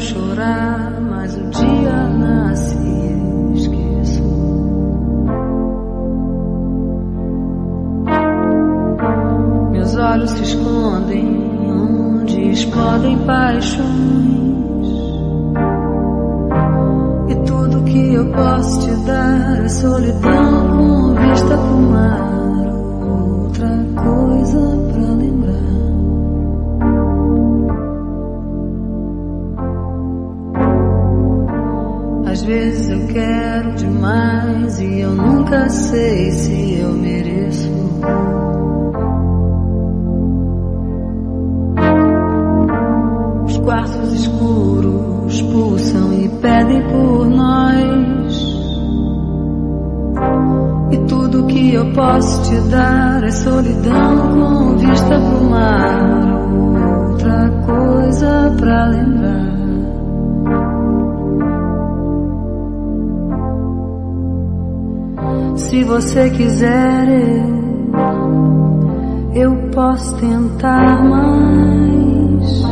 chorar, mas o dia nasce e esqueço. Meus olhos se escondem onde explodem paixões, e tudo que eu posso te dar é solidão com vista pro mar, outra coisa pra lembrar. Às vezes eu quero demais e eu nunca sei se eu mereço. Os quartos escuros pulsam e pedem por nós, e tudo que eu posso te dar é solidão com vista pro mar, outra coisa pra lembrar. Se você quiser, eu posso tentar mais.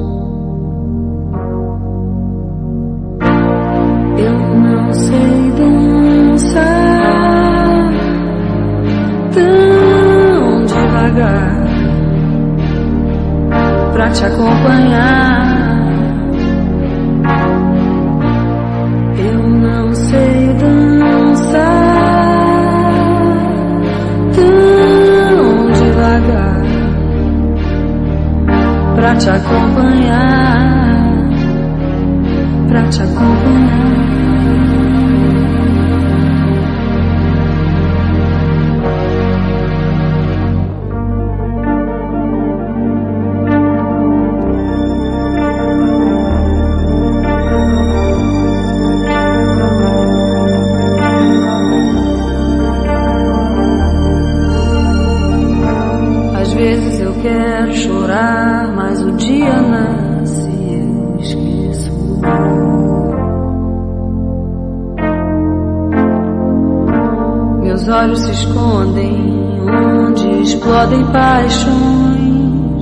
Eu não sei dançar tão devagar pra te acompanhar. Eu não sei dançar pra te acompanhar, pra te acompanhar. Às vezes eu quero chorar, mas o dia nasce e eu esqueço. Meus olhos se escondem onde explodem paixões,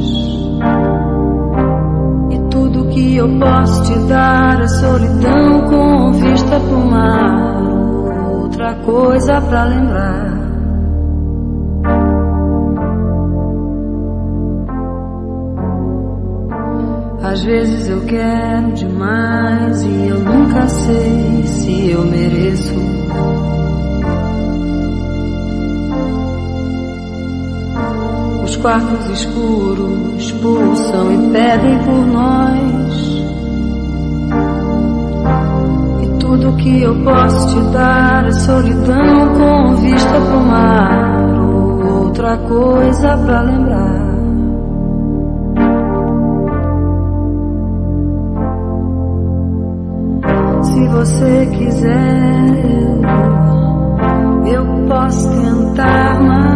e tudo que eu posso te dar é solidão com vista pro mar, outra coisa pra lembrar. Às vezes eu quero demais e eu nunca sei se eu mereço. Os quartos escuros pulsam e pedem por nós, e tudo que eu posso te dar é solidão com vista pro mar, outra coisa pra lembrar. Se você quiser, eu posso tentar mais.